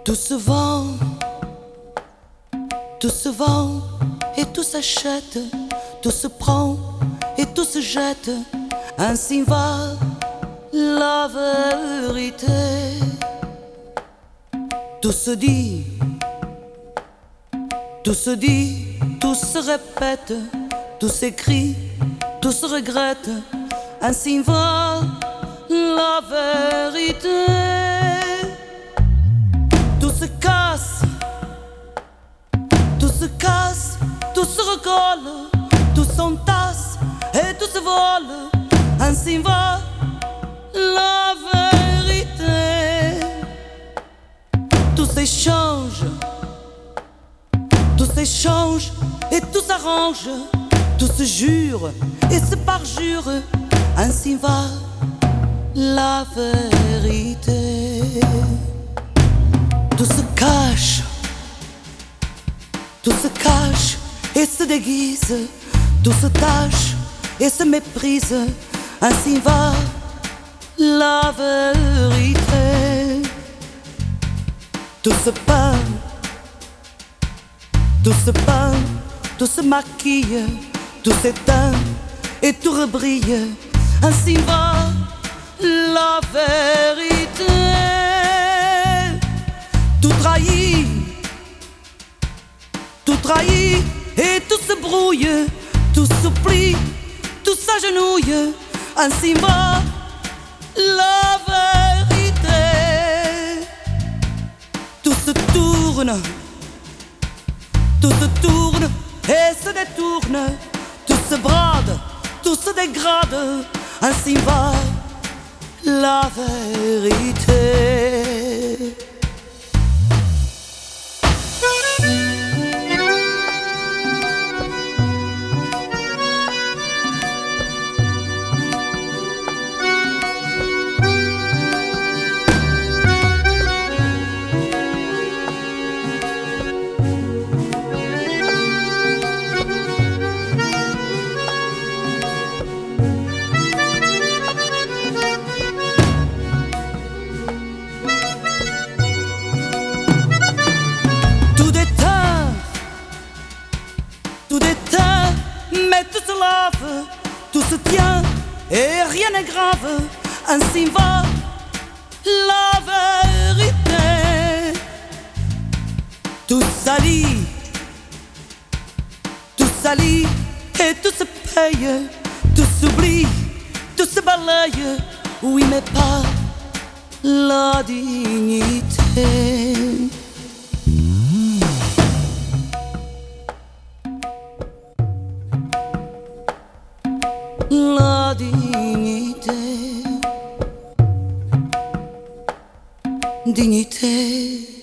Tout se vend, tout se vend et tout s'achète, tout se prend et tout se jette. Ainsi va la vérité. Tout se dit, tout se dit, tout se répète, tout s'écrit, tout se regrette. Ainsi va la vérité. Tout se casse, tout se casse, tout se recolle, tout s'entasse et tout se vole. Ainsi va la vérité. Tout s'échange, tout s'échange et tout s'arrange, tout se jure et se parjure. Ainsi va la vérité. Tout se cache, tout se cache et se déguise, tout se tâche et se méprise. Ainsi va la vérité. Tout se peint, tout se peint, tout se maquille, tout s'éteint et tout rebrille. Ainsi va la vérité. Tout trahit, tout trahit et tout se brouille, tout s'oublie, tout s'agenouille. Ainsi va la vérité. Tout se tourne, tout se tourne et se détourne, tout se brade, tout se dégrade. Ainsi va la vérité. Mais tout se lave, tout se tient et rien n'est grave. Ainsi va la vérité. Tout s'allie, tout s'allie et tout se paye, tout s'oublie, tout se balaye. Oui, mais pas la dignité. La dignité, dignité.